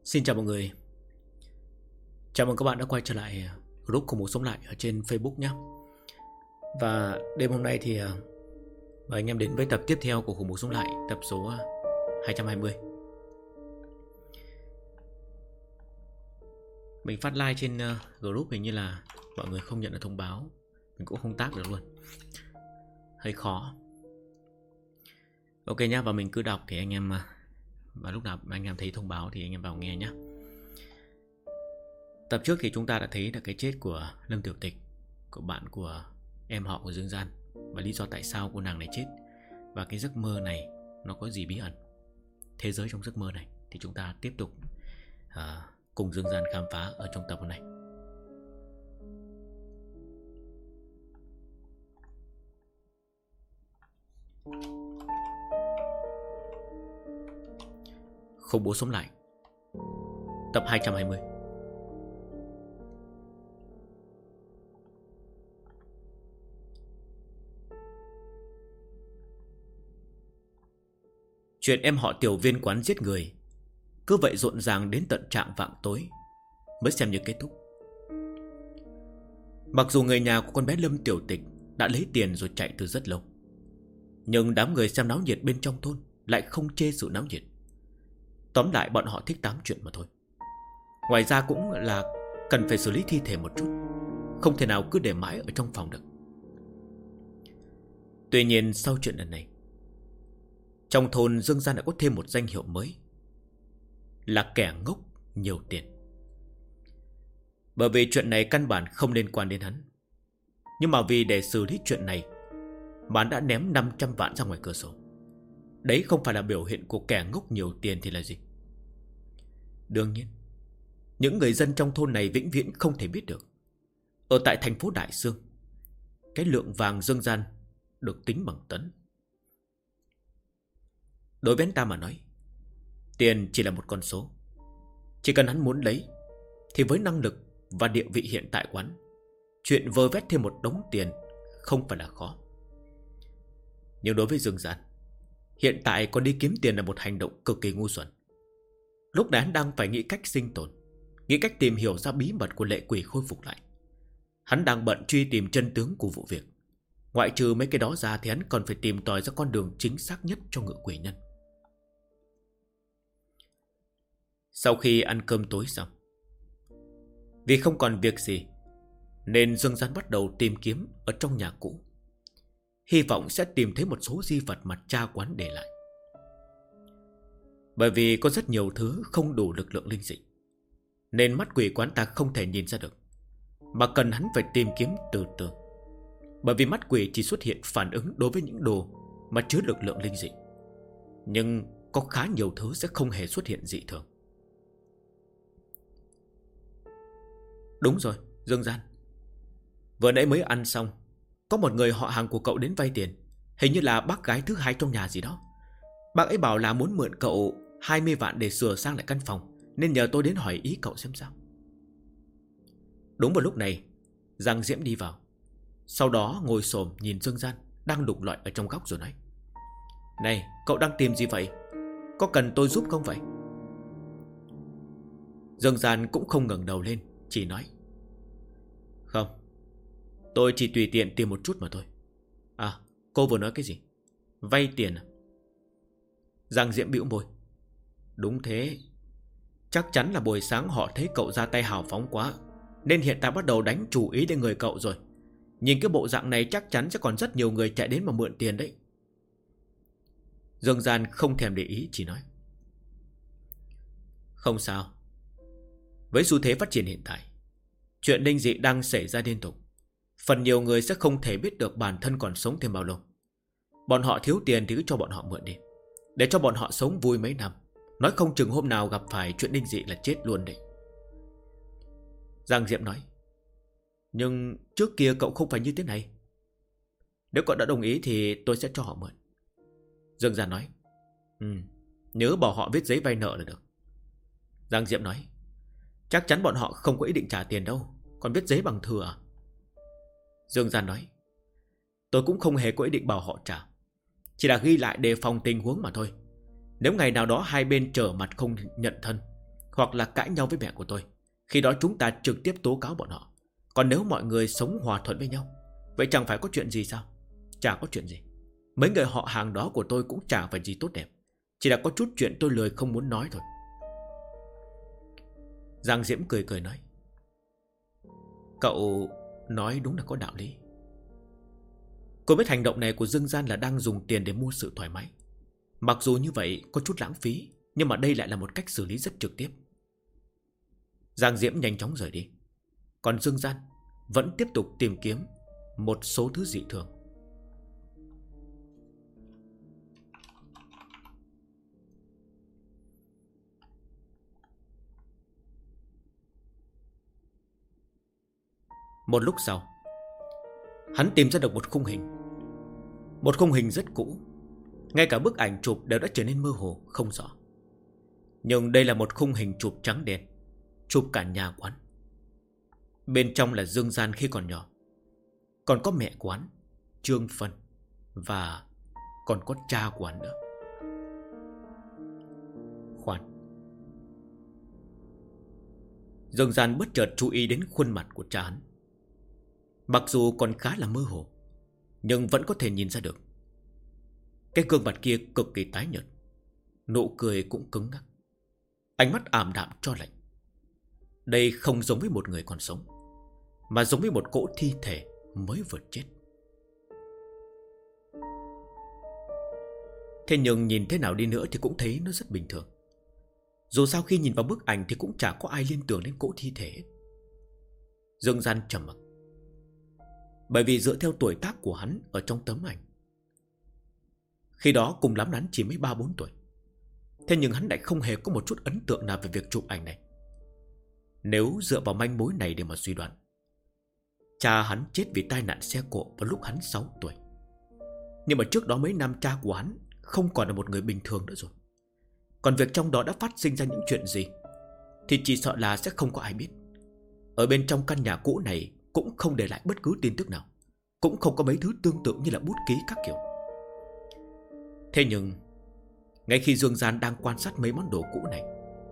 Xin chào mọi người. Chào mừng các bạn đã quay trở lại group Cùng Một Sống Lại ở trên Facebook nhé. Và đêm hôm nay thì mời anh em đến với tập tiếp theo của Cùng Một Sống Lại, tập số 220. Mình phát like trên group hình như là mọi người không nhận được thông báo. Mình cũng không tác được luôn, hơi khó. Ok nhá, và mình cứ đọc thì anh em, và lúc nào anh em thấy thông báo thì anh em vào nghe nhé. Tập trước thì chúng ta đã thấy là cái chết của Lâm Tiểu Tịch, của bạn của em họ của Dương Gian, và lý do tại sao cô nàng này chết, và cái giấc mơ này nó có gì bí ẩn, thế giới trong giấc mơ này, thì chúng ta tiếp tục cùng Dương Gian khám phá ở trong tập hôm nay. Khủng bố sống lại, tập 220. Chuyện em họ Tiểu Viên quán giết người cứ vậy rộn ràng đến tận trạng vạng tối mới xem như kết thúc. Mặc dù người nhà của con bé Lâm Tiểu Tịch đã lấy tiền rồi chạy từ rất lâu, nhưng đám người xem náo nhiệt bên trong thôn lại không chê sự náo nhiệt. Tóm lại bọn họ thích tám chuyện mà thôi. Ngoài ra cũng là cần phải xử lý thi thể một chút, không thể nào cứ để mãi ở trong phòng được. Tuy nhiên sau chuyện lần này, trong thôn Dương Gian đã có thêm một danh hiệu mới, là kẻ ngốc nhiều tiền. Bởi vì chuyện này căn bản không liên quan đến hắn, nhưng mà vì để xử lý chuyện này mà hắn đã ném 500 vạn ra ngoài cửa sổ. Đấy không phải là biểu hiện của kẻ ngốc nhiều tiền thì là gì? Đương nhiên, những người dân trong thôn này vĩnh viễn không thể biết được, ở tại thành phố Đại Sương, cái lượng vàng Dương Gian được tính bằng tấn. Đối với hắn ta mà nói, tiền chỉ là một con số. Chỉ cần hắn muốn lấy, thì với năng lực và địa vị hiện tại quán, chuyện vơ vét thêm một đống tiền không phải là khó. Nhưng đối với Dương Gian, hiện tại còn đi kiếm tiền là một hành động cực kỳ ngu xuẩn. Lúc này hắn đang phải nghĩ cách sinh tồn, nghĩ cách tìm hiểu ra bí mật của lệ quỷ khôi phục lại. Hắn đang bận truy tìm chân tướng của vụ việc. Ngoại trừ mấy cái đó ra thì hắn còn phải tìm tòi ra con đường chính xác nhất cho ngựa quỷ nhân. Sau khi ăn cơm tối xong, vì không còn việc gì nên Dương Gian bắt đầu tìm kiếm ở trong nhà cũ, hy vọng sẽ tìm thấy một số di vật mà cha quán để lại. Bởi vì có rất nhiều thứ không đủ lực lượng linh dị, nên mắt quỷ quán ta không thể nhìn ra được, mà cần hắn phải tìm kiếm từ từ. Bởi vì mắt quỷ chỉ xuất hiện phản ứng đối với những đồ mà chứa lực lượng linh dị, nhưng có khá nhiều thứ sẽ không hề xuất hiện dị thường. Đúng rồi, Dương Gian, vừa nãy mới ăn xong, có một người họ hàng của cậu đến vay tiền, hình như là bác gái thứ hai trong nhà gì đó. Bác ấy bảo là muốn mượn cậu 20 vạn để sửa sang lại căn phòng, nên nhờ tôi đến hỏi ý cậu xem sao. Đúng vào lúc này, Giang Diễm đi vào, sau đó ngồi xổm nhìn Dương Gian đang đục lọi ở trong góc rồi nói: Này, cậu đang tìm gì vậy? Có cần tôi giúp không vậy? Dương Gian cũng không ngẩng đầu lên, chỉ nói: Không, tôi chỉ tùy tiện tìm một chút mà thôi. À, cô vừa nói cái gì? Vay tiền à? Giang Diễm bĩu môi: Đúng thế. Chắc chắn là buổi sáng họ thấy cậu ra tay hào phóng quá, nên hiện tại bắt đầu đánh chủ ý đến người cậu rồi. Nhìn cái bộ dạng này chắc chắn sẽ còn rất nhiều người chạy đến mà mượn tiền đấy. Dương Gian không thèm để ý, chỉ nói: Không sao. Với xu thế phát triển hiện tại, chuyện linh dị đang xảy ra liên tục. Phần nhiều người sẽ không thể biết được bản thân còn sống thêm bao lâu. Bọn họ thiếu tiền thì cứ cho bọn họ mượn đi, để cho bọn họ sống vui mấy năm. Nói không chừng hôm nào gặp phải chuyện linh dị là chết luôn đấy. Giang Diệm nói: Nhưng trước kia cậu không phải như thế này. Nếu cậu đã đồng ý thì tôi sẽ cho họ mượn. Dương Gian nói: Nhớ bảo họ viết giấy vay nợ là được. Giang Diệm nói: Chắc chắn bọn họ không có ý định trả tiền đâu, còn viết giấy bằng thừa à? Dương Gian nói: Tôi cũng không hề có ý định bảo họ trả, chỉ là ghi lại đề phòng tình huống mà thôi. Nếu ngày nào đó hai bên trở mặt không nhận thân, hoặc là cãi nhau với mẹ của tôi. Khi đó chúng ta trực tiếp tố cáo bọn họ. Còn nếu mọi người sống hòa thuận với nhau, vậy chẳng phải có chuyện gì sao? Chả có chuyện gì. Mấy người họ hàng đó của tôi cũng chả phải gì tốt đẹp. Chỉ là có chút chuyện tôi lười không muốn nói thôi. Giang Diễm cười cười nói: Cậu nói đúng là có đạo lý. Cô biết hành động này của Dương Gian là đang dùng tiền để mua sự thoải mái. Mặc dù như vậy có chút lãng phí, nhưng mà đây lại là một cách xử lý rất trực tiếp. Giang Diễm nhanh chóng rời đi. Còn Dương Gian vẫn tiếp tục tìm kiếm một số thứ dị thường. Một lúc sau, hắn tìm ra được một khung hình. Một khung hình rất cũ, ngay cả bức ảnh chụp đều đã trở nên mơ hồ, không rõ. Nhưng đây là một khung hình chụp trắng đen, chụp cả nhà quán. Bên trong là Dương Gian khi còn nhỏ, còn có mẹ quán, Trương Phân, và còn có cha quán nữa. Khoan, Dương Gian bất chợt chú ý đến khuôn mặt của cha hắn. Mặc dù còn khá là mơ hồ, nhưng vẫn có thể nhìn ra được. Cái gương mặt kia cực kỳ tái nhợt, nụ cười cũng cứng ngắc, ánh mắt ảm đạm cho lạnh. Đây không giống với một người còn sống, mà giống với một cỗ thi thể mới vừa chết. Thế nhưng nhìn thế nào đi nữa thì cũng thấy nó rất bình thường. Dù sao khi nhìn vào bức ảnh thì cũng chả có ai liên tưởng đến cỗ thi thể. Dương Gian trầm mặc, bởi vì dựa theo tuổi tác của hắn ở trong tấm ảnh, khi đó cùng lắm hắn chỉ mới 3-4 tuổi. Thế nhưng hắn lại không hề có một chút ấn tượng nào về việc chụp ảnh này. Nếu dựa vào manh mối này để mà suy đoán, cha hắn chết vì tai nạn xe cộ vào lúc hắn 6 tuổi. Nhưng mà trước đó mấy năm cha của hắn không còn là một người bình thường nữa rồi. Còn việc trong đó đã phát sinh ra những chuyện gì thì chỉ sợ là sẽ không có ai biết. Ở bên trong căn nhà cũ này cũng không để lại bất cứ tin tức nào, cũng không có mấy thứ tương tự như là bút ký các kiểu. Thế nhưng ngay khi Dương Gian đang quan sát mấy món đồ cũ này,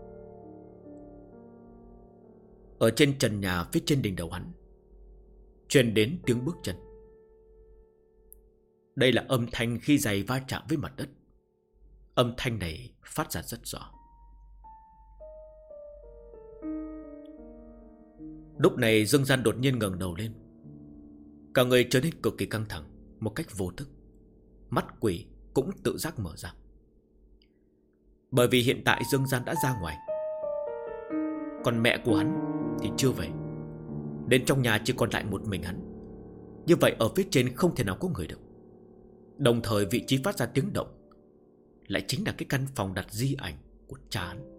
ở trên trần nhà phía trên đỉnh đầu hắn truyền đến tiếng bước chân. Đây là âm thanh khi giày va chạm với mặt đất. Âm thanh này phát ra rất rõ. Lúc này Dương Gian đột nhiên ngẩng đầu lên. Cả người trở nên cực kỳ căng thẳng, một cách vô thức. Mắt quỷ cũng tự giác mở ra. Bởi vì hiện tại Dương Gian đã ra ngoài, còn mẹ của hắn thì chưa về. Đến trong nhà chỉ còn lại một mình hắn. Như vậy ở phía trên không thể nào có người được. Đồng thời vị trí phát ra tiếng động lại chính là cái căn phòng đặt di ảnh của cha hắn.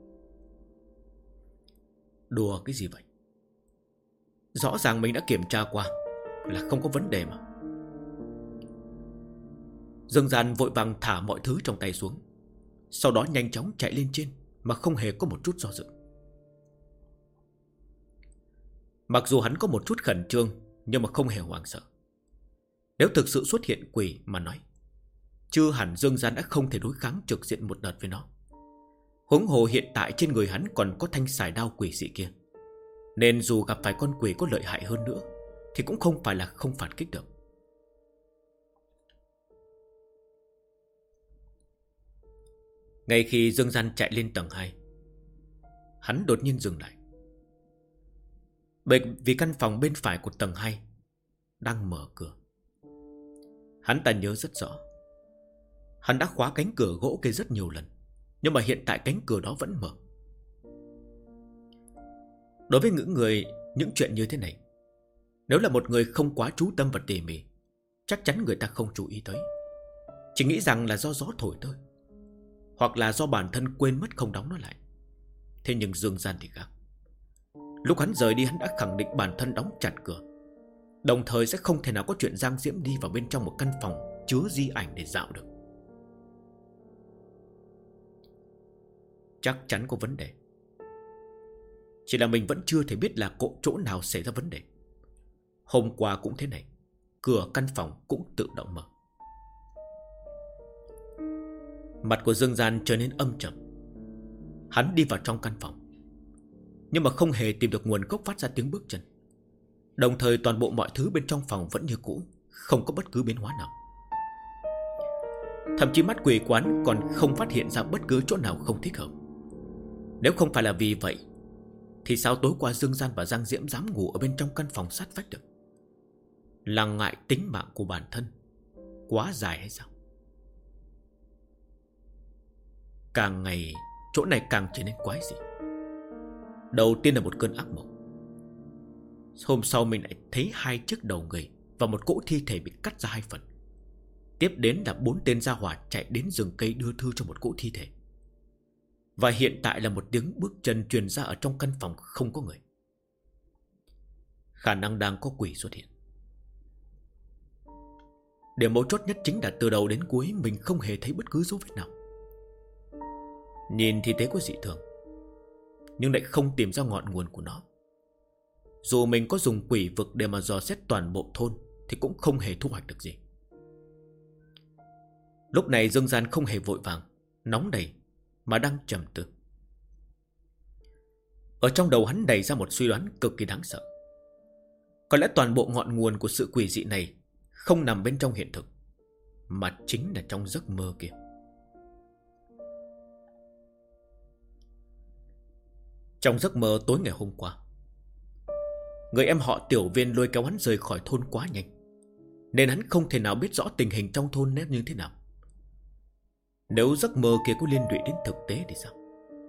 Đùa cái gì vậy? Rõ ràng mình đã kiểm tra qua là không có vấn đề mà. Dương Gian vội vàng thả mọi thứ trong tay xuống, sau đó nhanh chóng chạy lên trên mà không hề có một chút do dự. Mặc dù hắn có một chút khẩn trương, nhưng mà không hề hoảng sợ. Nếu thực sự xuất hiện quỷ mà nói, chưa hẳn Dương Gian đã không thể đối kháng trực diện một đợt với nó. Huống hồ hiện tại trên người hắn còn có thanh sải đao quỷ dị kia, nên dù gặp phải con quỷ có lợi hại hơn nữa thì cũng không phải là không phản kích được. Ngay khi Dương Gian chạy lên tầng 2, hắn đột nhiên dừng lại. Bởi vì căn phòng bên phải của tầng 2 đang mở cửa. Hắn ta nhớ rất rõ, hắn đã khóa cánh cửa gỗ kia rất nhiều lần, nhưng mà hiện tại cánh cửa đó vẫn mở. Đối với những chuyện như thế này, nếu là một người không quá chú tâm và tỉ mỉ, chắc chắn người ta không chú ý tới, chỉ nghĩ rằng là do gió thổi thôi, hoặc là do bản thân quên mất không đóng nó lại. Thế nhưng Dương Gian thì khác. Lúc hắn rời đi, hắn đã khẳng định bản thân đóng chặt cửa, đồng thời sẽ không thể nào có chuyện Giang Diễm đi vào bên trong một căn phòng chứa di ảnh để dạo được. Chắc chắn có vấn đề. Chỉ là mình vẫn chưa thể biết là chỗ nào xảy ra vấn đề. Hôm qua cũng thế này, cửa căn phòng cũng tự động mở. Mặt của Dương Gian trở nên âm trầm. Hắn đi vào trong căn phòng, nhưng mà không hề tìm được nguồn gốc phát ra tiếng bước chân. Đồng thời toàn bộ mọi thứ bên trong phòng vẫn như cũ, không có bất cứ biến hóa nào. Thậm chí mắt quỷ quán còn không phát hiện ra bất cứ chỗ nào không thích hợp. Nếu không phải là vì vậy thì sao tối qua Dương Gian và Giang Diễm dám ngủ ở bên trong căn phòng sát vách được? Là ngại tính mạng của bản thân quá dài hay sao? Càng ngày chỗ này càng trở nên quái dị. Đầu tiên là một cơn ác mộng. Hôm sau mình lại thấy 2 chiếc đầu người và một cỗ thi thể bị cắt ra 2 phần. Tiếp đến là 4 tên gia hỏa chạy đến rừng cây đưa thư cho một cỗ thi thể. Và hiện tại là một tiếng bước chân truyền ra ở trong căn phòng không có người. Khả năng đang có quỷ xuất hiện. Điểm mấu chốt nhất chính là từ đầu đến cuối mình không hề thấy bất cứ dấu vết nào. Nhìn thì thấy có dị thường, nhưng lại không tìm ra ngọn nguồn của nó. Dù mình có dùng quỷ vực để mà dò xét toàn bộ thôn thì cũng không hề thu hoạch được gì. Lúc này Dương Gian không hề vội vàng, nóng đầy, mà đang trầm tư. Ở trong đầu hắn đầy ra một suy đoán cực kỳ đáng sợ. Có lẽ toàn bộ ngọn nguồn của sự quỷ dị này không nằm bên trong hiện thực, mà chính là trong giấc mơ kia. Trong giấc mơ tối ngày hôm qua, người em họ Tiểu Viên lôi kéo hắn rời khỏi thôn quá nhanh, nên hắn không thể nào biết rõ tình hình trong thôn nét như thế nào. Nếu giấc mơ kia có liên lụy đến thực tế thì sao?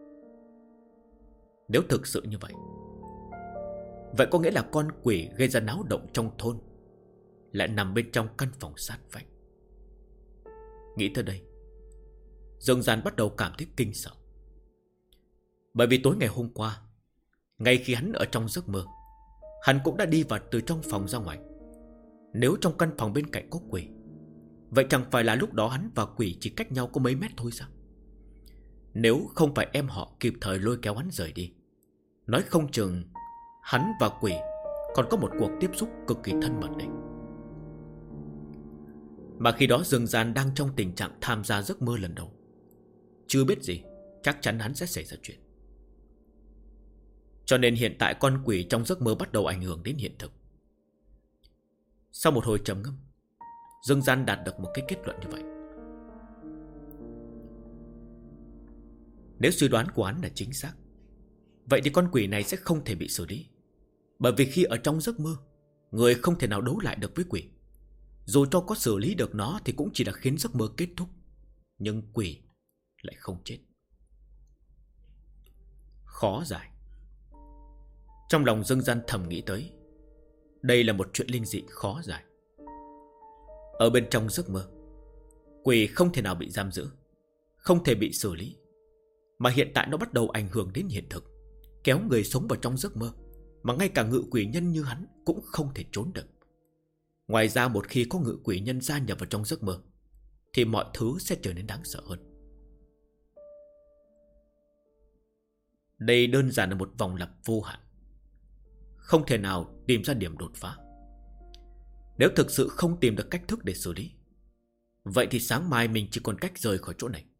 Nếu thực sự như vậy, vậy có nghĩa là con quỷ gây ra náo động trong thôn lại nằm bên trong căn phòng sát vách. Nghĩ tới đây, Dương Gian bắt đầu cảm thấy kinh sợ. Bởi vì tối ngày hôm qua, ngay khi hắn ở trong giấc mơ, hắn cũng đã đi vào từ trong phòng ra ngoài. Nếu trong căn phòng bên cạnh có quỷ, vậy chẳng phải là lúc đó hắn và quỷ chỉ cách nhau có mấy mét thôi sao? Nếu không phải em họ kịp thời lôi kéo hắn rời đi, nói không chừng hắn và quỷ còn có một cuộc tiếp xúc cực kỳ thân mật đấy. Mà khi đó Dương Gian đang trong tình trạng tham gia giấc mơ lần đầu, chưa biết gì, chắc chắn hắn sẽ xảy ra chuyện. Cho nên hiện tại con quỷ trong giấc mơ bắt đầu ảnh hưởng đến hiện thực. Sau một hồi trầm ngâm, Dương Gian đạt được một cái kết luận như vậy. Nếu suy đoán của hắn là chính xác, vậy thì con quỷ này sẽ không thể bị xử lý. Bởi vì khi ở trong giấc mơ, người không thể nào đấu lại được với quỷ. Dù cho có xử lý được nó thì cũng chỉ là khiến giấc mơ kết thúc, nhưng quỷ lại không chết. Khó giải. Trong lòng Dương Gian thầm nghĩ tới, đây là một chuyện linh dị khó giải. Ở bên trong giấc mơ, quỷ không thể nào bị giam giữ, không thể bị xử lý. Mà hiện tại nó bắt đầu ảnh hưởng đến hiện thực, kéo người sống vào trong giấc mơ, mà ngay cả ngự quỷ nhân như hắn cũng không thể trốn được. Ngoài ra một khi có ngự quỷ nhân gia nhập vào trong giấc mơ, thì mọi thứ sẽ trở nên đáng sợ hơn. Đây đơn giản là một vòng lặp vô hạn, không thể nào tìm ra điểm đột phá. Nếu thực sự không tìm được cách thức để xử lý, vậy thì sáng mai mình chỉ còn cách rời khỏi chỗ này.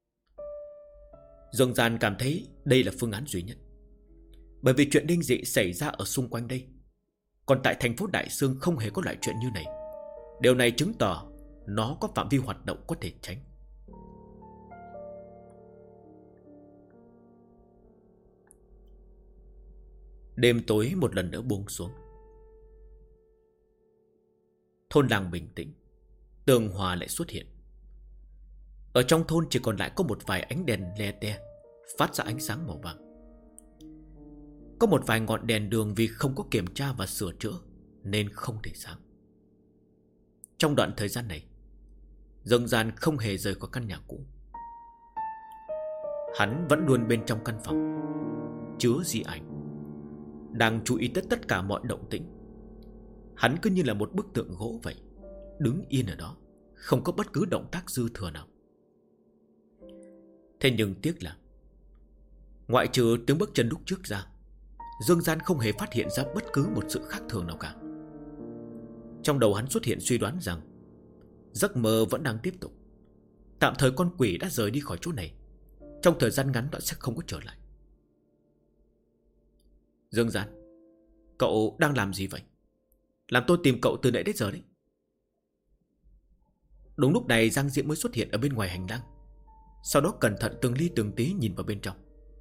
Dương Gian cảm thấy đây là phương án duy nhất. Bởi vì chuyện linh dị xảy ra ở xung quanh đây, còn tại thành phố Đại Sương không hề có loại chuyện như này. Điều này chứng tỏ nó có phạm vi hoạt động có thể tránh. Đêm tối một lần nữa buông xuống. Thôn làng bình tĩnh, tường hòa lại xuất hiện. Ở trong thôn chỉ còn lại có một vài ánh đèn le te phát ra ánh sáng màu vàng. Có một vài ngọn đèn đường vì không có kiểm tra và sửa chữa nên không thể sáng. Trong đoạn thời gian này, Dương Gian không hề rời khỏi căn nhà cũ. Hắn vẫn luôn bên trong căn phòng chứa dị ảnh, đang chú ý tới tất cả mọi động tĩnh. Hắn cứ như là một bức tượng gỗ vậy, đứng yên ở đó, không có bất cứ động tác dư thừa nào. Thế nhưng tiếc là ngoại trừ tiếng bước chân lúc trước ra, Dương Gian không hề phát hiện ra bất cứ một sự khác thường nào cả. Trong đầu hắn xuất hiện suy đoán rằng giấc mơ vẫn đang tiếp tục. Tạm thời con quỷ đã rời đi khỏi chỗ này, trong thời gian ngắn nó sẽ không có trở lại. Dương Gian, cậu đang làm gì vậy? Làm tôi tìm cậu từ nãy đến giờ đấy. Đúng lúc này Giang Diễm mới xuất hiện ở bên ngoài hành lang. Sau đó cẩn thận từng ly từng tí nhìn vào bên trong.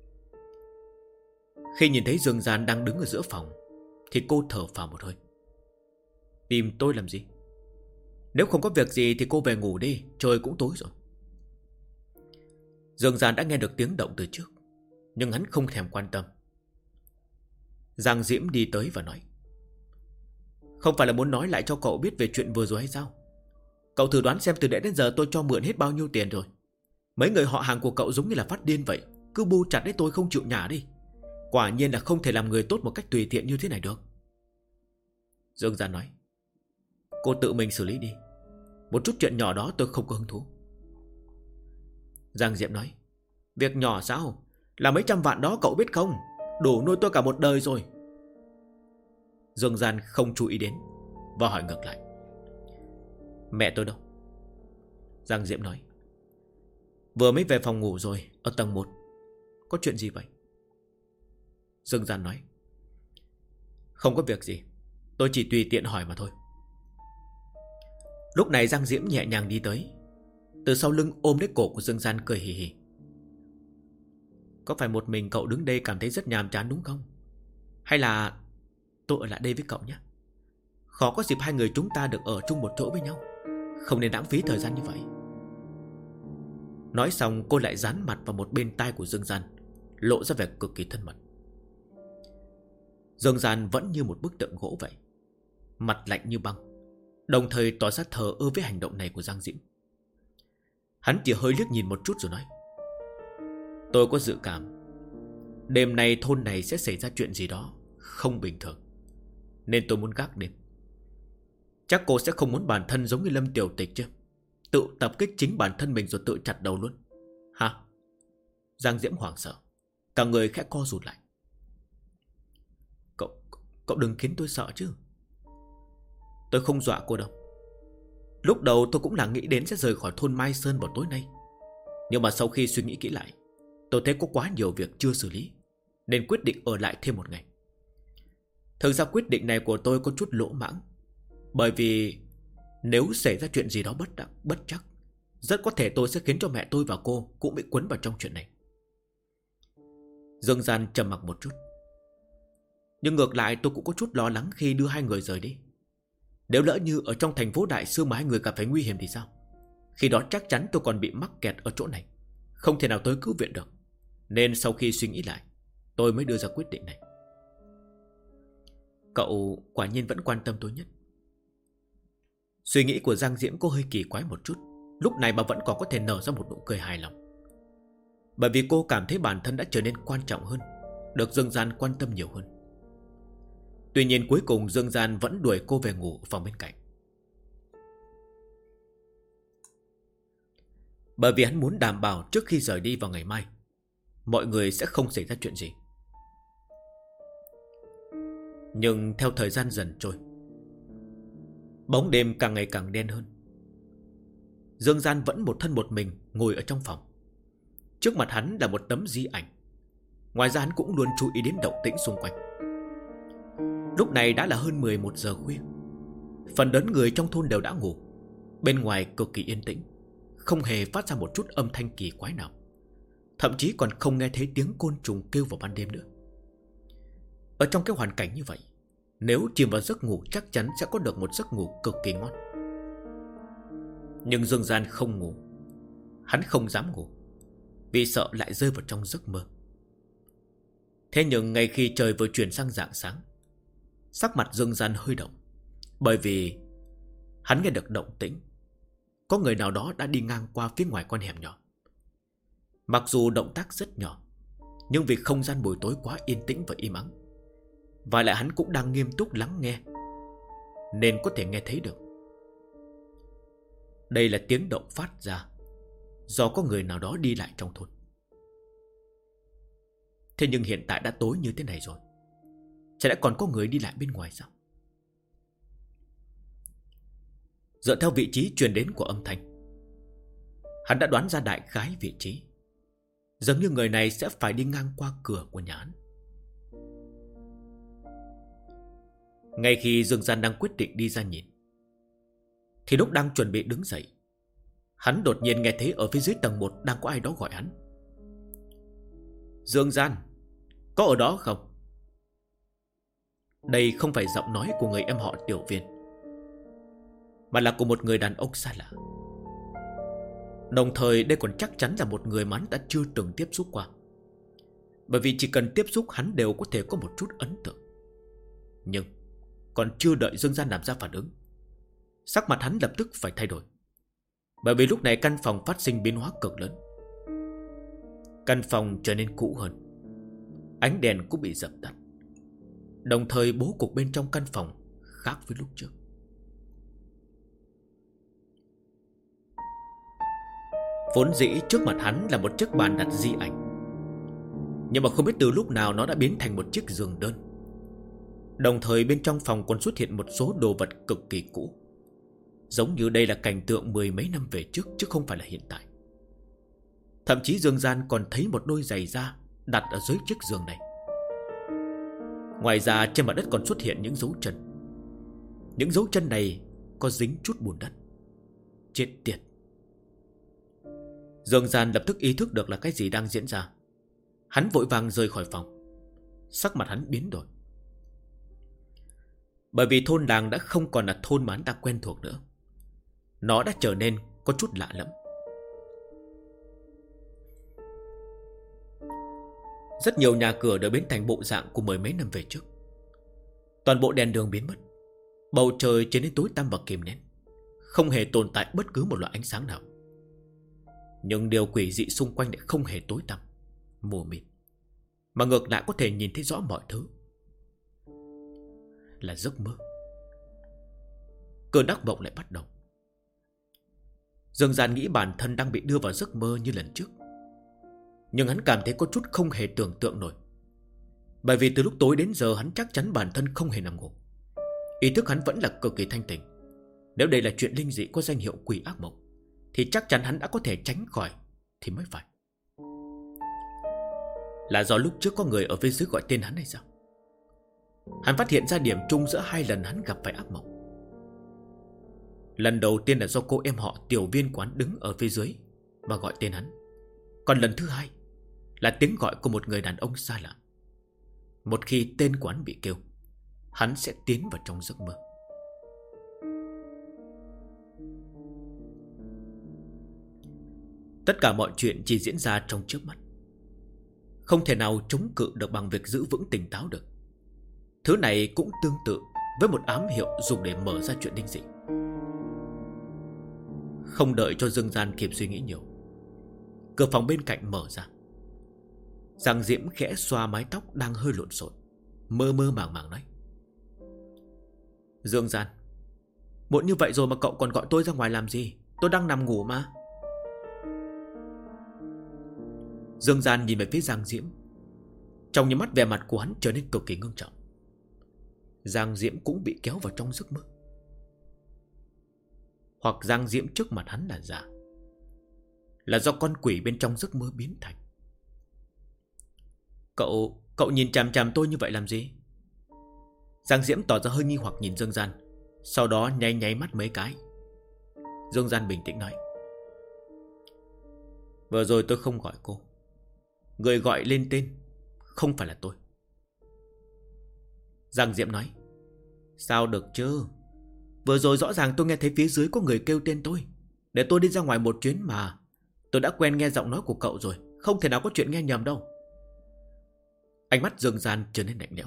Khi nhìn thấy Dương Gian đang đứng ở giữa phòng thì cô thở phào một hơi. Tìm tôi làm gì? Nếu không có việc gì thì cô về ngủ đi, trời cũng tối rồi. Dương Gian đã nghe được tiếng động từ trước, nhưng hắn không thèm quan tâm. Giang Diễm đi tới và nói: Không phải là muốn nói lại cho cậu biết về chuyện vừa rồi hay sao? Cậu thử đoán xem từ nãy đến giờ tôi cho mượn hết bao nhiêu tiền rồi. Mấy người họ hàng của cậu giống như là phát điên vậy, cứ bu chặt đấy tôi không chịu nhả đi. Quả nhiên là không thể làm người tốt một cách tùy tiện như thế này được. Dương Gian nói: Cô tự mình xử lý đi, một chút chuyện nhỏ đó tôi không có hứng thú. Giang Diệm nói: Việc nhỏ sao? Là mấy trăm vạn đó cậu biết không? Đủ nuôi tôi cả một đời rồi. Dương Gian không chú ý đến và hỏi ngược lại: Mẹ tôi đâu? Giang Diệm nói: Vừa mới về phòng ngủ rồi, ở tầng 1. Có chuyện gì vậy? Dương Gian nói: Không có việc gì, tôi chỉ tùy tiện hỏi mà thôi. Lúc này Giang Diễm nhẹ nhàng đi tới, từ sau lưng ôm lấy cổ của Dương Gian cười hì hì. Có phải một mình cậu đứng đây cảm thấy rất nhàm chán đúng không? Hay là tôi ở lại đây với cậu nhé? Khó có dịp hai người chúng ta được ở chung một chỗ với nhau, không nên lãng phí thời gian như vậy. Nói xong cô lại dán mặt vào một bên tai của Dương Gian, lộ ra vẻ cực kỳ thân mật. Dương Gian vẫn như một bức tượng gỗ vậy, mặt lạnh như băng, đồng thời tỏ ra thờ ơ với hành động này của Giang Diễm. Hắn chỉ hơi liếc nhìn một chút rồi nói: Tôi có dự cảm đêm nay thôn này sẽ xảy ra chuyện gì đó không bình thường, nên tôi muốn gác đêm. Chắc cô sẽ không muốn bản thân giống như Lâm Tiểu Tịch chứ, tự tập kích chính bản thân mình rồi tự chặt đầu luôn hả? Giang Diễm hoảng sợ, cả người khẽ co rụt lại. Cậu đừng khiến tôi sợ chứ. Tôi không dọa cô đâu. Lúc đầu tôi cũng là nghĩ đến sẽ rời khỏi thôn Mai Sơn vào tối nay, nhưng mà sau khi suy nghĩ kỹ lại, tôi thấy có quá nhiều việc chưa xử lý, nên quyết định ở lại thêm một ngày. Thực ra quyết định này của tôi có chút lỗ mãng, bởi vì nếu xảy ra chuyện gì đó bất chắc, rất có thể tôi sẽ khiến cho mẹ tôi và cô cũng bị cuốn vào trong chuyện này. Dương Gian trầm mặc một chút. Nhưng ngược lại tôi cũng có chút lo lắng khi đưa hai người rời đi. Nếu lỡ như ở trong thành phố Đại Sư mà hai người gặp phải nguy hiểm thì sao? Khi đó chắc chắn tôi còn bị mắc kẹt ở chỗ này, không thể nào tới cứu viện được. Nên sau khi suy nghĩ lại, tôi mới đưa ra quyết định này. Cậu quả nhiên vẫn quan tâm tôi nhất. Suy nghĩ của Giang Diễm có hơi kỳ quái một chút, lúc này bà vẫn còn có thể nở ra một nụ cười hài lòng. Bởi vì cô cảm thấy bản thân đã trở nên quan trọng hơn, được Dương Gian quan tâm nhiều hơn. Tuy nhiên cuối cùng Dương Gian vẫn đuổi cô về ngủ ở phòng bên cạnh, bởi vì hắn muốn đảm bảo trước khi rời đi vào ngày mai, mọi người sẽ không xảy ra chuyện gì. Nhưng theo thời gian dần trôi, bóng đêm càng ngày càng đen hơn. Dương Gian vẫn một thân một mình ngồi ở trong phòng. Trước mặt hắn là một tấm di ảnh. Ngoài ra hắn cũng luôn chú ý đến động tĩnh xung quanh. Lúc này đã là hơn 11 giờ khuya. Phần lớn người trong thôn đều đã ngủ. Bên ngoài cực kỳ yên tĩnh, không hề phát ra một chút âm thanh kỳ quái nào. Thậm chí còn không nghe thấy tiếng côn trùng kêu vào ban đêm nữa. Ở trong cái hoàn cảnh như vậy, nếu chìm vào giấc ngủ chắc chắn sẽ có được một giấc ngủ cực kỳ ngon. Nhưng Dương Gian không ngủ. Hắn không dám ngủ, vì sợ lại rơi vào trong giấc mơ. Thế nhưng ngay khi trời vừa chuyển sang rạng sáng, sắc mặt Dương Gian hơi động, bởi vì hắn nghe được động tĩnh. Có người nào đó đã đi ngang qua phía ngoài con hẻm nhỏ. Mặc dù động tác rất nhỏ, nhưng vì không gian buổi tối quá yên tĩnh và im ắng, và lại hắn cũng đang nghiêm túc lắng nghe, nên có thể nghe thấy được. Đây là tiếng động phát ra do có người nào đó đi lại trong thôn. Thế nhưng hiện tại đã tối như thế này rồi, chả lẽ còn có người đi lại bên ngoài sao? Dựa theo vị trí truyền đến của âm thanh, hắn đã đoán ra đại khái vị trí. Giống như người này sẽ phải đi ngang qua cửa của nhà hắn. Ngay khi Dương Gian đang quyết định đi ra nhìn, thì lúc đang chuẩn bị đứng dậy, hắn đột nhiên nghe thấy ở phía dưới tầng 1 đang có ai đó gọi hắn. Dương Gian, có ở đó không? Đây không phải giọng nói của người em họ Tiểu Viên, mà là của một người đàn ông xa lạ. Đồng thời đây còn chắc chắn là một người mà hắn đã chưa từng tiếp xúc qua. Bởi vì chỉ cần tiếp xúc hắn đều có thể có một chút ấn tượng. Nhưng còn chưa đợi Dương Gian làm ra phản ứng, sắc mặt hắn lập tức phải thay đổi. Bởi vì lúc này căn phòng phát sinh biến hóa cực lớn. Căn phòng trở nên cũ hơn, ánh đèn cũng bị dập tắt. Đồng thời bố cục bên trong căn phòng khác với lúc trước. Vốn dĩ trước mặt hắn là một chiếc bàn đặt di ảnh, nhưng mà không biết từ lúc nào nó đã biến thành một chiếc giường đơn. Đồng thời bên trong phòng còn xuất hiện một số đồ vật cực kỳ cũ, giống như đây là cảnh tượng mười mấy năm về trước, chứ không phải là hiện tại. Thậm chí Dương Gian còn thấy một đôi giày da đặt ở dưới chiếc giường này. Ngoài ra trên mặt đất còn xuất hiện những dấu chân. Những dấu chân này có dính chút bùn đất. Chết tiệt. Dương Gian lập tức ý thức được là cái gì đang diễn ra. Hắn vội vàng rời khỏi phòng. Sắc mặt hắn biến đổi. Bởi vì thôn làng đã không còn là thôn mà hắn đã quen thuộc nữa. Nó đã trở nên có chút lạ lẫm. Rất nhiều nhà cửa đều biến thành bộ dạng của mười mấy năm về trước. Toàn bộ đèn đường biến mất. Bầu trời trở nên tối tăm và kìm nén, không hề tồn tại bất cứ một loại ánh sáng nào. Nhưng điều quỷ dị xung quanh lại không hề tối tăm, mù mịt, mà ngược lại có thể nhìn thấy rõ mọi thứ. Là giấc mơ. Cơn ác mộng lại bắt đầu. Dương Gian nghĩ bản thân đang bị đưa vào giấc mơ như lần trước. Nhưng hắn cảm thấy có chút không hề tưởng tượng nổi. Bởi vì từ lúc tối đến giờ hắn chắc chắn bản thân không hề nằm ngủ. Ý thức hắn vẫn là cực kỳ thanh tỉnh. Nếu đây là chuyện linh dị có danh hiệu quỷ ác mộng, thì chắc chắn hắn đã có thể tránh khỏi thì mới phải. Là do lúc trước có người ở phía dưới gọi tên hắn hay sao? Hắn phát hiện ra điểm chung giữa hai lần hắn gặp phải ác mộng. Lần đầu tiên là do cô em họ Tiểu Viên quán đứng ở phía dưới và gọi tên hắn. Còn lần thứ hai là tiếng gọi của một người đàn ông xa lạ. Một khi tên quán bị kêu, hắn sẽ tiến vào trong giấc mơ. Tất cả mọi chuyện chỉ diễn ra trong chớp mắt, không thể nào chống cự được bằng việc giữ vững tỉnh táo được. Thứ này cũng tương tự với một ám hiệu dùng để mở ra chuyện linh dị. Không đợi cho Dương Gian kịp suy nghĩ nhiều, cửa phòng bên cạnh mở ra. Giang Diễm khẽ xoa mái tóc đang hơi lộn xộn, mơ mơ màng màng nói: Dương Gian, muộn như vậy rồi mà cậu còn gọi tôi ra ngoài làm gì? Tôi đang nằm ngủ mà. Dương Gian nhìn về phía Giang Diễm. Trong những mắt vẻ mặt của hắn trở nên cực kỳ ngưng trọng. Giang Diễm cũng bị kéo vào trong giấc mơ, hoặc Giang Diễm trước mặt hắn là giả, là do con quỷ bên trong giấc mơ biến thành. Cậu nhìn chằm chằm tôi như vậy làm gì? Giang Diễm tỏ ra hơi nghi hoặc nhìn Dương Gian, sau đó nháy nháy mắt mấy cái. Dương Gian bình tĩnh nói: vừa rồi tôi không gọi cô. Người gọi lên tên không phải là tôi. Giang Diễm nói: sao được chứ? Vừa rồi rõ ràng tôi nghe thấy phía dưới có người kêu tên tôi. Để tôi đi ra ngoài một chuyến mà. Tôi đã quen nghe giọng nói của cậu rồi, không thể nào có chuyện nghe nhầm đâu. Ánh mắt Dương Gian trở nên lạnh lẽo.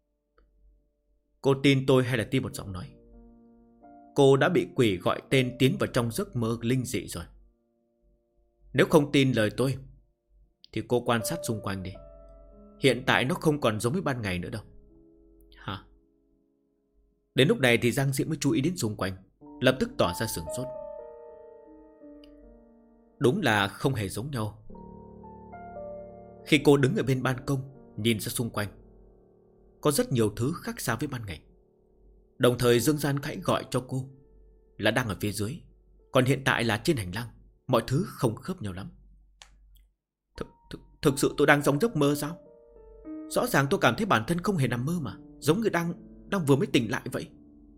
Cô tin tôi hay là tin một giọng nói? Cô đã bị quỷ gọi tên tiến vào trong giấc mơ linh dị rồi. Nếu không tin lời tôi thì cô quan sát xung quanh đi. Hiện tại nó không còn giống với ban ngày nữa đâu. Hả? Đến lúc này thì Giang Diễm mới chú ý đến xung quanh, lập tức tỏ ra sửng sốt. Đúng là không hề giống nhau. Khi cô đứng ở bên ban công nhìn ra xung quanh, có rất nhiều thứ khác xa với ban ngày. Đồng thời Dương Gian khẽ gọi cho cô là đang ở phía dưới, còn hiện tại là trên hành lang. Mọi thứ không khớp nhau lắm. Thực sự tôi đang trong giấc mơ sao? Rõ ràng tôi cảm thấy bản thân không hề nằm mơ mà, giống như đang vừa mới tỉnh lại vậy?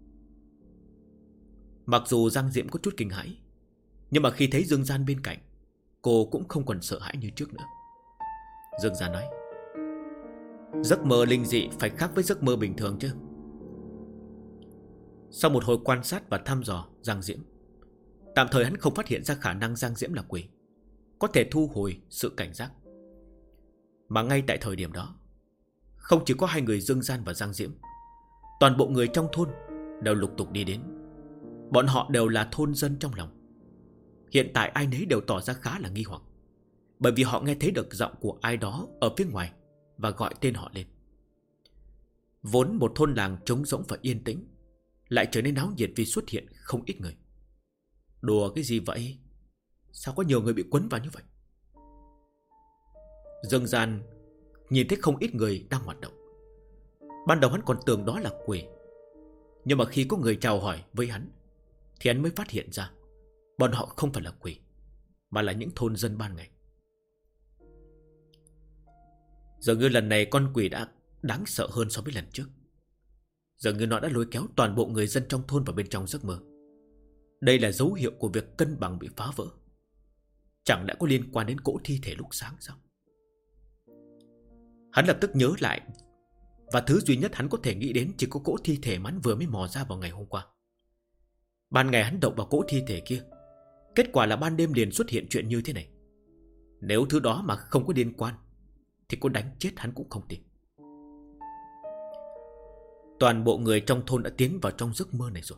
Mặc dù Giang Diễm có chút kinh hãi, nhưng mà khi thấy Dương Gian bên cạnh, cô cũng không còn sợ hãi như trước nữa. Dương Gian nói: giấc mơ linh dị phải khác với giấc mơ bình thường chứ. Sau một hồi quan sát và thăm dò Giang Diễm, tạm thời hắn không phát hiện ra khả năng Giang Diễm là quỷ, có thể thu hồi sự cảnh giác. Mà ngay tại thời điểm đó, không chỉ có hai người Dương Gian và Giang Diễm, toàn bộ người trong thôn đều lục tục đi đến. Bọn họ đều là thôn dân trong lòng. Hiện tại ai nấy đều tỏ ra khá là nghi hoặc, bởi vì họ nghe thấy được giọng của ai đó ở phía ngoài và gọi tên họ lên. Vốn một thôn làng trống rỗng và yên tĩnh, lại trở nên náo nhiệt vì xuất hiện không ít người. Đùa cái gì vậy? Sao có nhiều người bị quấn vào như vậy? Dương Gian nhìn thấy không ít người đang hoạt động. Ban đầu hắn còn tưởng đó là quỷ, nhưng mà khi có người chào hỏi với hắn thì hắn mới phát hiện ra bọn họ không phải là quỷ, mà là những thôn dân ban ngày. Dường như lần này con quỷ đã đáng sợ hơn so với lần trước. Dường như nó đã lôi kéo toàn bộ người dân trong thôn vào bên trong giấc mơ. Đây là dấu hiệu của việc cân bằng bị phá vỡ. Chẳng lẽ có liên quan đến cỗ thi thể lúc sáng sao? Hắn lập tức nhớ lại, và thứ duy nhất hắn có thể nghĩ đến chỉ có cỗ thi thể mà hắn vừa mới mò ra vào ngày hôm qua. Ban ngày hắn động vào cỗ thi thể kia, kết quả là ban đêm liền xuất hiện chuyện như thế này. Nếu thứ đó mà không có liên quan thì có đánh chết hắn cũng không tin. Toàn bộ người trong thôn đã tiến vào trong giấc mơ này rồi.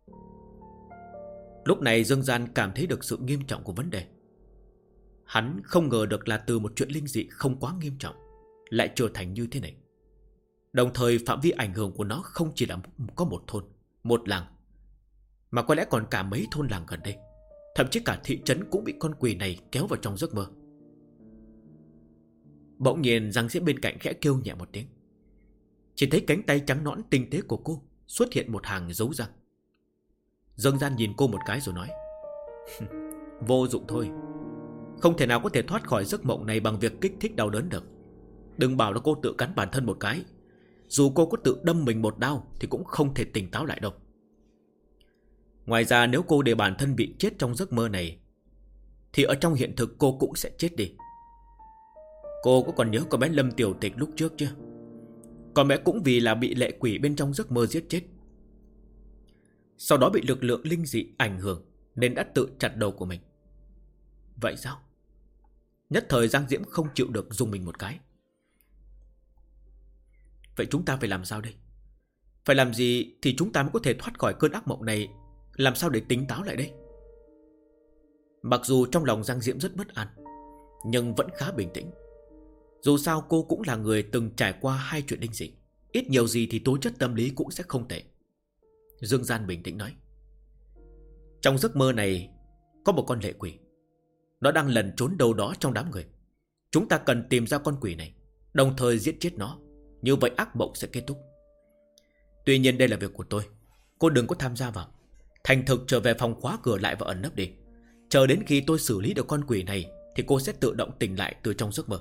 Lúc này Dương Gian cảm thấy được sự nghiêm trọng của vấn đề. Hắn không ngờ được là từ một chuyện linh dị không quá nghiêm trọng lại trở thành như thế này. Đồng thời phạm vi ảnh hưởng của nó không chỉ là có một thôn, một làng, mà có lẽ còn cả mấy thôn làng gần đây. Thậm chí cả thị trấn cũng bị con quỷ này kéo vào trong giấc mơ. Bỗng nhiên Giang Diễm bên cạnh khẽ kêu nhẹ một tiếng. Chỉ thấy cánh tay trắng nõn tinh tế của cô xuất hiện một hàng dấu răng. Dương Gian nhìn cô một cái rồi nói: vô dụng thôi, không thể nào có thể thoát khỏi giấc mộng này bằng việc kích thích đau đớn được. Đừng bảo là cô tự cắn bản thân một cái, dù cô có tự đâm mình một đao thì cũng không thể tỉnh táo lại đâu. Ngoài ra nếu cô để bản thân bị chết trong giấc mơ này thì ở trong hiện thực cô cũng sẽ chết đi. Cô có còn nhớ con bé Lâm Tiểu Tịch lúc trước chưa? Con bé cũng vì là bị lệ quỷ bên trong giấc mơ giết chết, sau đó bị lực lượng linh dị ảnh hưởng nên đã tự chặt đầu của mình. Vậy sao? Nhất thời Giang Diễm không chịu được dùng mình một cái. Vậy chúng ta phải làm sao đây? Phải làm gì thì chúng ta mới có thể thoát khỏi cơn ác mộng này? Làm sao để tỉnh táo lại đây? Mặc dù trong lòng Giang Diễm rất bất an, nhưng vẫn khá bình tĩnh. Dù sao cô cũng là người từng trải qua hai chuyện linh dị, ít nhiều gì thì tố chất tâm lý cũng sẽ không tệ. Dương Gian bình tĩnh nói: trong giấc mơ này có một con lệ quỷ, nó đang lẩn trốn đâu đó trong đám người. Chúng ta cần tìm ra con quỷ này, đồng thời giết chết nó. Như vậy ác mộng sẽ kết thúc. Tuy nhiên đây là việc của tôi, cô đừng có tham gia vào. Thành thực trở về phòng khóa cửa lại và ẩn nấp đi. Chờ đến khi tôi xử lý được con quỷ này thì cô sẽ tự động tỉnh lại từ trong giấc mơ.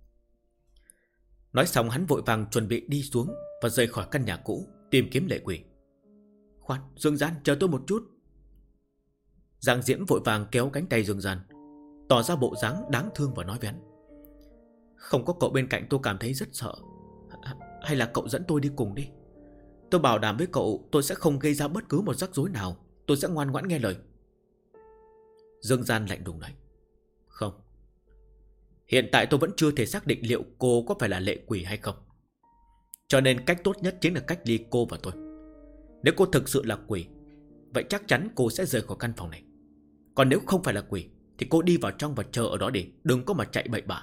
Nói xong hắn vội vàng chuẩn bị đi xuống và rời khỏi căn nhà cũ tìm kiếm lệ quỷ. Khoan, Dương Gian, chờ tôi một chút. Giang Diễm vội vàng kéo cánh tay Dương Gian, tỏ ra bộ dáng đáng thương và nói với hắn: không có cậu bên cạnh tôi cảm thấy rất sợ. Hay là cậu dẫn tôi đi cùng đi. Tôi bảo đảm với cậu tôi sẽ không gây ra bất cứ một rắc rối nào. Tôi sẽ ngoan ngoãn nghe lời. Dương Gian lạnh lùng nói: không, hiện tại tôi vẫn chưa thể xác định liệu cô có phải là lệ quỷ hay không. Cho nên cách tốt nhất chính là cách ly cô và tôi. Nếu cô thực sự là quỷ, vậy chắc chắn cô sẽ rời khỏi căn phòng này. Còn nếu không phải là quỷ thì cô đi vào trong và chờ ở đó đi, đừng có mà chạy bậy bạ.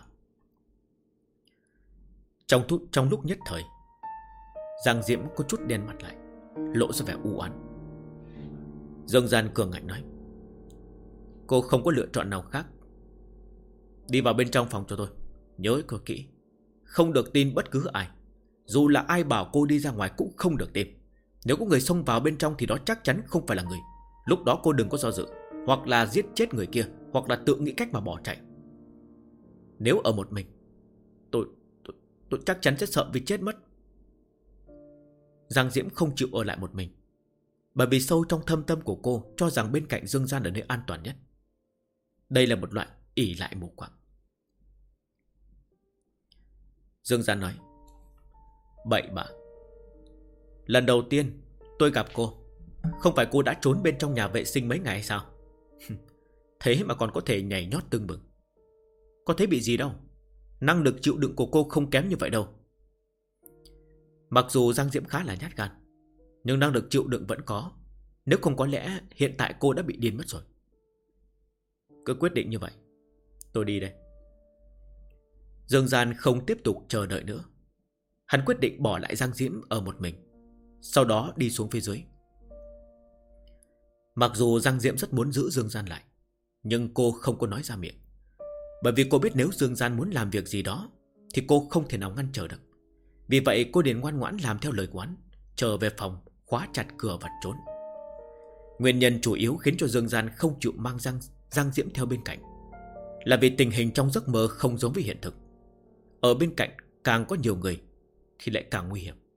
Trong lúc nhất thời, Giang Diễm có chút đen mặt lại, lộ ra vẻ u oán. Dương Gian cường ngạnh nói: cô không có lựa chọn nào khác. Đi vào bên trong phòng cho tôi. Nhớ cơ kỹ, không được tin bất cứ ai. Dù là ai bảo cô đi ra ngoài cũng không được tin. Nếu có người xông vào bên trong thì đó chắc chắn không phải là người. Lúc đó cô đừng có do dự, hoặc là giết chết người kia, hoặc là tự nghĩ cách mà bỏ chạy. Nếu ở một mình, tôi chắc chắn sẽ sợ vì chết mất. Giang Diễm không chịu ở lại một mình, bởi vì sâu trong thâm tâm của cô cho rằng bên cạnh Dương Gian là nơi an toàn nhất. Đây là một loại ỷ lại mù quáng. Dương Gian nói: Bậy bạ, lần đầu tiên tôi gặp cô, không phải cô đã trốn bên trong nhà vệ sinh mấy ngày hay sao? Thế mà còn có thể nhảy nhót tưng bừng. Có thấy bị gì đâu, năng lực chịu đựng của cô không kém như vậy đâu. Mặc dù Giang Diễm khá là nhát gan, nhưng năng lực chịu đựng vẫn có. Nếu không có lẽ hiện tại cô đã bị điên mất rồi. Cứ quyết định như vậy, tôi đi đây. Dương Gian không tiếp tục chờ đợi nữa. Hắn quyết định bỏ lại Giang Diễm ở một mình, sau đó đi xuống phía dưới. Mặc dù Giang Diễm rất muốn giữ Dương Gian lại, nhưng cô không có nói ra miệng, bởi vì cô biết nếu Dương Gian muốn làm việc gì đó thì cô không thể nào ngăn trở được. Vì vậy cô liền ngoan ngoãn làm theo lời của hắn, trở về phòng, khóa chặt cửa và trốn. Nguyên nhân chủ yếu khiến cho Dương Gian không chịu mang Giang Diễm theo bên cạnh là vì tình hình trong giấc mơ không giống với hiện thực. Ở bên cạnh càng có nhiều người thì lại càng nguy hiểm.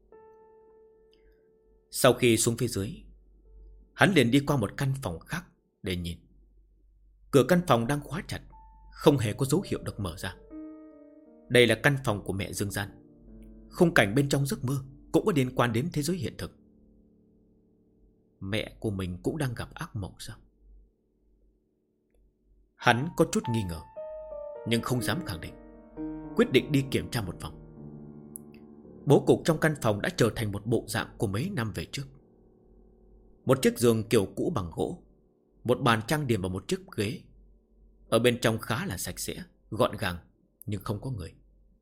Sau khi xuống phía dưới, hắn liền đi qua một căn phòng khác để nhìn. Cửa căn phòng đang khóa chặt, không hề có dấu hiệu được mở ra. Đây là căn phòng của mẹ Dương Gian. Khung cảnh bên trong giấc mơ cũng có liên quan đến thế giới hiện thực. Mẹ của mình cũng đang gặp ác mộng sao? Hắn có chút nghi ngờ, nhưng không dám khẳng định, quyết định đi kiểm tra một vòng. Bố cục trong căn phòng đã trở thành một bộ dạng của mấy năm về trước. Một chiếc giường kiểu cũ bằng gỗ, một bàn trang điểm và một chiếc ghế. Ở bên trong khá là sạch sẽ, gọn gàng, nhưng không có người.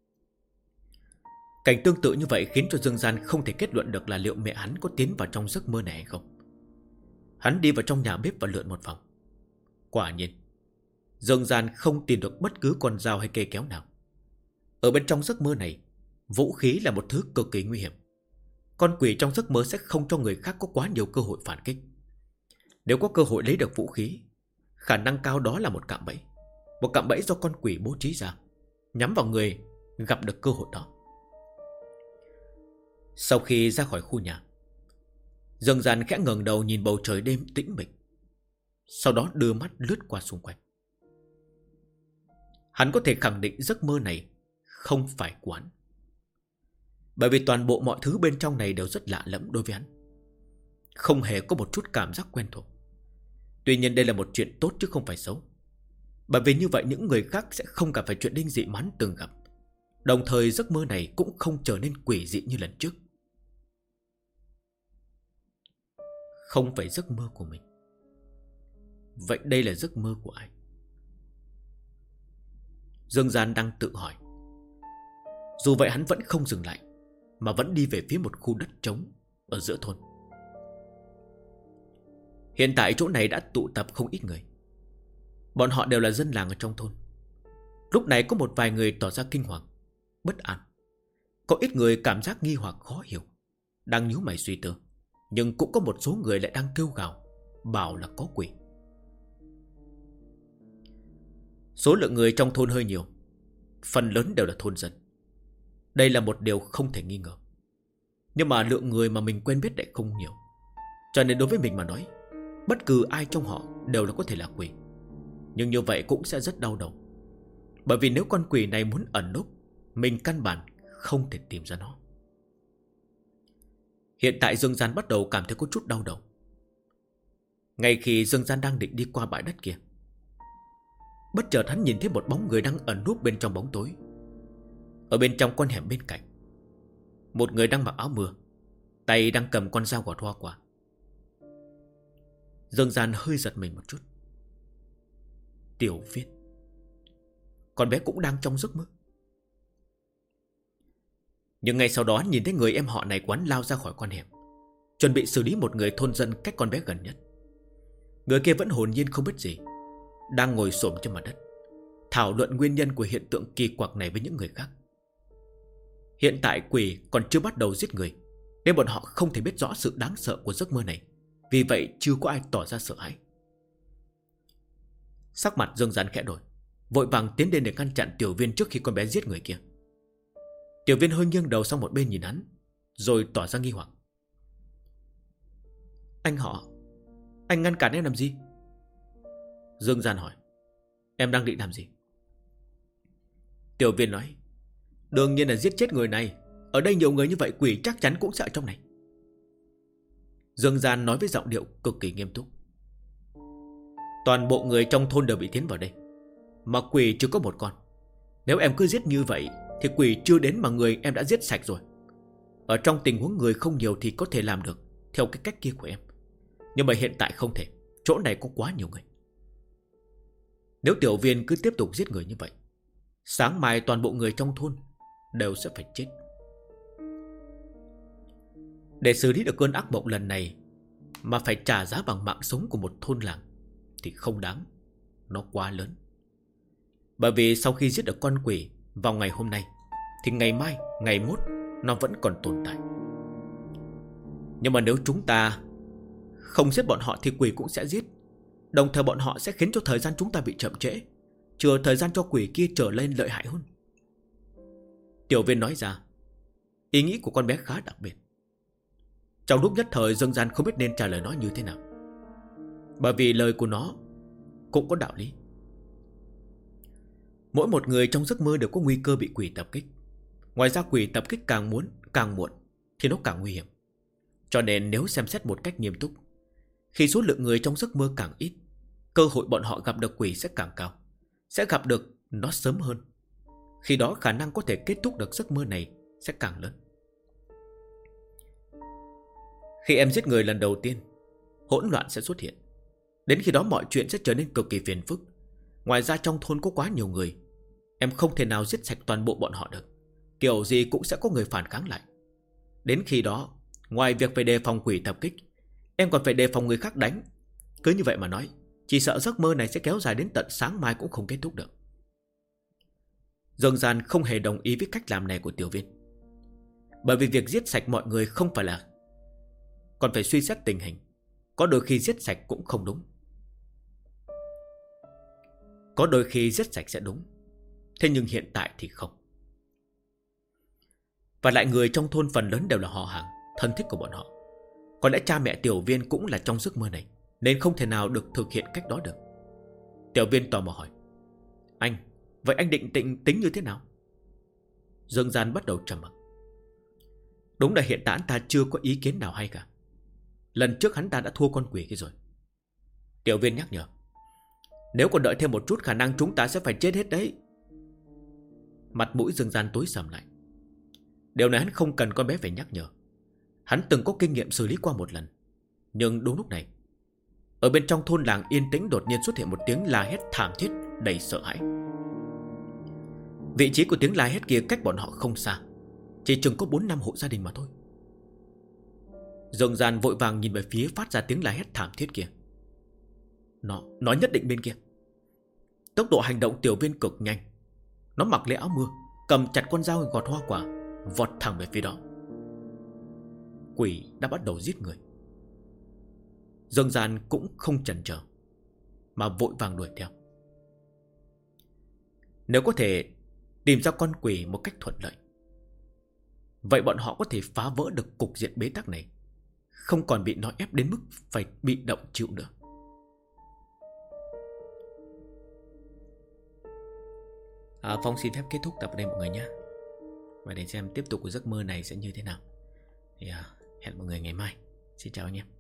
Cảnh tương tự như vậy khiến cho Dương Gian không thể kết luận được là liệu mẹ hắn có tiến vào trong giấc mơ này hay không. Hắn đi vào trong nhà bếp và lượn một vòng. Quả nhiên, Dương Gian không tìm được bất cứ con dao hay cây kéo nào. Ở bên trong giấc mơ này, vũ khí là một thứ cực kỳ nguy hiểm. Con quỷ trong giấc mơ sẽ không cho người khác có quá nhiều cơ hội phản kích. Nếu có cơ hội lấy được vũ khí, khả năng cao đó là một cạm bẫy. Một cạm bẫy do con quỷ bố trí ra, nhắm vào người gặp được cơ hội đó. Sau khi ra khỏi khu nhà, Dương Gian khẽ ngẩng đầu nhìn bầu trời đêm tĩnh mịch, sau đó đưa mắt lướt qua xung quanh. Hắn có thể khẳng định giấc mơ này không phải của hắn, bởi vì toàn bộ mọi thứ bên trong này đều rất lạ lẫm đối với hắn, không hề có một chút cảm giác quen thuộc. Tuy nhiên đây là một chuyện tốt chứ không phải xấu, bởi vì như vậy những người khác sẽ không gặp phải chuyện linh dị mà hắn từng gặp. Đồng thời giấc mơ này cũng không trở nên quỷ dị như lần trước. Không phải giấc mơ của mình. Vậy đây là giấc mơ của ai? Dương Gian đang tự hỏi. Dù vậy hắn vẫn không dừng lại, mà vẫn đi về phía một khu đất trống ở giữa thôn. Hiện tại chỗ này đã tụ tập không ít người. Bọn họ đều là dân làng ở trong thôn. Lúc này có một vài người tỏ ra kinh hoàng, bất an. Có ít người cảm giác nghi hoặc khó hiểu, đang nhíu mày suy tư. Nhưng cũng có một số người lại đang kêu gào, bảo là có quỷ. Số lượng người trong thôn hơi nhiều, phần lớn đều là thôn dân. Đây là một điều không thể nghi ngờ. Nhưng mà lượng người mà mình quen biết lại không nhiều, cho nên đối với mình mà nói, bất cứ ai trong họ đều là có thể là quỷ. Nhưng như vậy cũng sẽ rất đau đầu, bởi vì nếu con quỷ này muốn ẩn núp, mình căn bản không thể tìm ra nó. Hiện tại Dương Gian bắt đầu cảm thấy có chút đau đầu. Ngay khi Dương Gian đang định đi qua bãi đất kia, bất chợt hắn nhìn thấy một bóng người đang ẩn núp bên trong bóng tối. Ở bên trong con hẻm bên cạnh, một người đang mặc áo mưa, tay đang cầm con dao gọt hoa quả. Dương Gian hơi giật mình một chút. Tiểu Viên, con bé cũng đang trong giấc mơ. Nhưng ngay sau đó nhìn thấy người em họ này quán lao ra khỏi con hẻm, chuẩn bị xử lý một người thôn dân cách con bé gần nhất. Người kia vẫn hồn nhiên không biết gì, đang ngồi xổm trên mặt đất, thảo luận nguyên nhân của hiện tượng kỳ quặc này với những người khác. Hiện tại quỷ còn chưa bắt đầu giết người, nên bọn họ không thể biết rõ sự đáng sợ của giấc mơ này. Vì vậy chưa có ai tỏ ra sợ hãi. Sắc mặt Dương Gian khẽ đổi, vội vàng tiến đến để ngăn chặn Tiểu Viên trước khi con bé giết người kia. Tiểu Viên hơi nghiêng đầu sang một bên nhìn hắn, rồi tỏ ra nghi hoặc. Anh họ, anh ngăn cản em làm gì? Dương Gian hỏi. Em đang định làm gì? Tiểu Viên nói. Đương nhiên là giết chết người này. Ở đây nhiều người như vậy, quỷ chắc chắn cũng sợ trong này. Dương Gian nói với giọng điệu cực kỳ nghiêm túc. Toàn bộ người trong thôn đều bị tiến vào đây, mà quỷ chỉ có một con. Nếu em cứ giết như vậy thì quỷ chưa đến mà người em đã giết sạch rồi. Ở trong tình huống người không nhiều thì có thể làm được theo cái cách kia của em, nhưng mà hiện tại không thể. Chỗ này có quá nhiều người. Nếu Tiểu Viên cứ tiếp tục giết người như vậy, sáng mai toàn bộ người trong thôn đều sẽ phải chết. Để xử lý được cơn ác mộng lần này mà phải trả giá bằng mạng sống của một thôn làng thì không đáng. Nó quá lớn. Bởi vì sau khi giết được con quỷ vào ngày hôm nay thì ngày mai, ngày mốt nó vẫn còn tồn tại. Nhưng mà nếu chúng ta không giết bọn họ thì quỷ cũng sẽ giết. Đồng thời bọn họ sẽ khiến cho thời gian chúng ta bị chậm trễ, chừa thời gian cho quỷ kia trở lên lợi hại hơn. Tiểu Viên nói ra. Ý nghĩ của con bé khá đặc biệt. Trong lúc nhất thời Dương Gian không biết nên trả lời nó như thế nào, bởi vì lời của nó cũng có đạo lý. Mỗi một người trong giấc mơ đều có nguy cơ bị quỷ tập kích. Ngoài ra quỷ tập kích càng muộn thì nó càng nguy hiểm. Cho nên nếu xem xét một cách nghiêm túc, khi số lượng người trong giấc mơ càng ít, cơ hội bọn họ gặp được quỷ sẽ càng cao, sẽ gặp được nó sớm hơn. Khi đó khả năng có thể kết thúc được giấc mơ này sẽ càng lớn. Khi em giết người lần đầu tiên, hỗn loạn sẽ xuất hiện. Đến khi đó mọi chuyện sẽ trở nên cực kỳ phiền phức. Ngoài ra trong thôn có quá nhiều người, em không thể nào giết sạch toàn bộ bọn họ được. Kiểu gì cũng sẽ có người phản kháng lại. Đến khi đó, ngoài việc phải đề phòng quỷ tập kích, em còn phải đề phòng người khác đánh. Cứ như vậy mà nói, chỉ sợ giấc mơ này sẽ kéo dài đến tận sáng mai cũng không kết thúc được. Dương Gian không hề đồng ý với cách làm này của Tiểu Viên. Bởi vì việc giết sạch mọi người không phải là, còn phải suy xét tình hình. Có đôi khi giết sạch cũng không đúng. Có đôi khi giết sạch sẽ đúng, thế nhưng hiện tại thì không. Và lại người trong thôn phần lớn đều là họ hàng, thân thích của bọn họ. Có lẽ cha mẹ Tiểu Viên cũng là trong giấc mơ này, nên không thể nào được thực hiện cách đó được. Tiểu Viên tò mò hỏi. Anh, vậy anh định tính như thế nào? Dương Gian bắt đầu trầm mặc. Đúng là hiện tại anh ta chưa có ý kiến nào hay cả. Lần trước hắn ta đã thua con quỷ kia rồi. Tiểu Viên nhắc nhở. Nếu còn đợi thêm một chút khả năng chúng ta sẽ phải chết hết đấy. Mặt mũi Dương Gian tối sầm lại. Điều này hắn không cần con bé phải nhắc nhở. Hắn từng có kinh nghiệm xử lý qua một lần. Nhưng đúng lúc này, ở bên trong thôn làng yên tĩnh đột nhiên xuất hiện một tiếng la hét thảm thiết đầy sợ hãi. Vị trí của tiếng la hét kia cách bọn họ không xa, chỉ chừng có 4-5 hộ gia đình mà thôi. Dương Gian vội vàng nhìn về phía phát ra tiếng la hét thảm thiết kia. Nó nhất định bên kia. Tốc độ hành động Tiểu Viên cực nhanh. Nó mặc lấy áo mưa, cầm chặt con dao gọt hoa quả, vọt thẳng về phía đó. Quỷ đã bắt đầu giết người. Dương Gian cũng không chần chờ mà vội vàng đuổi theo. Nếu có thể tìm ra con quỷ một cách thuận lợi, vậy bọn họ có thể phá vỡ được cục diện bế tắc này, không còn bị nó ép đến mức phải bị động chịu nữa. Phong xin phép kết thúc tập đây mọi người nhé. Và để xem tiếp tục của giấc mơ này sẽ như thế nào thì hẹn mọi người ngày mai. Xin chào anh em.